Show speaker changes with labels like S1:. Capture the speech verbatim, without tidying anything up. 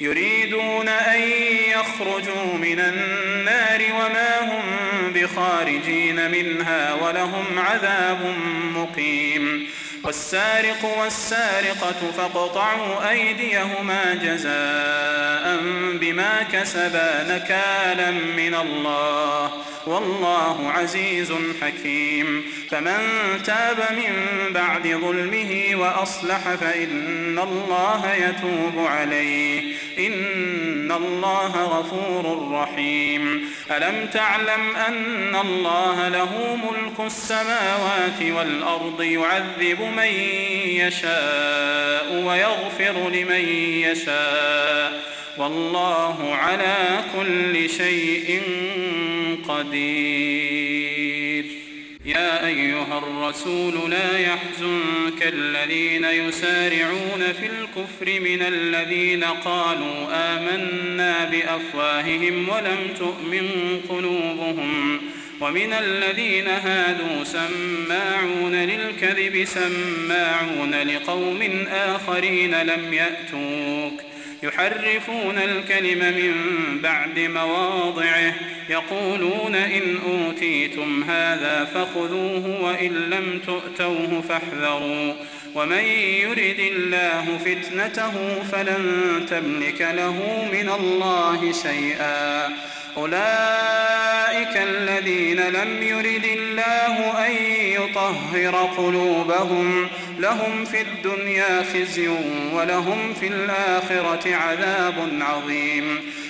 S1: يريدون أن يخرجوا من النار وما هم بخارجين منها ولهم عذاب مقيم. والسارق والسارقة فاقطعوا أيديهما جزاء بما كسبا نكالا من الله والله عزيز حكيم. فمن تاب من بعد ظلمه وأصلح فإن الله يتوب عليه إن الله غفور رحيم. ألم تعلم أن الله له ملك السماوات والأرض يعذب من يشاء ويغفر لمن يشاء والله على كل شيء قدير. يا أيها الرسول لا يحزنك الذين يسارعون في الكفر من الذين قالوا آمنا بأفواههم ولم تؤمن قلوبهم ومن الذين هادوا سماعون للكذب سماعون لقوم آخرين لم يأتوك يحرفون الكلم من بعد مواضعه يقولون إن أوتيتم هذا فخذوه وإن لم تؤتوه فاحذروا ومن يرد الله فتنته فلن تملك له من الله شيئا. أولئك الذين لم يرد الله أن يطهر قلوبهم لهم في الدنيا خزي ولهم في الآخرة عذاب عظيم.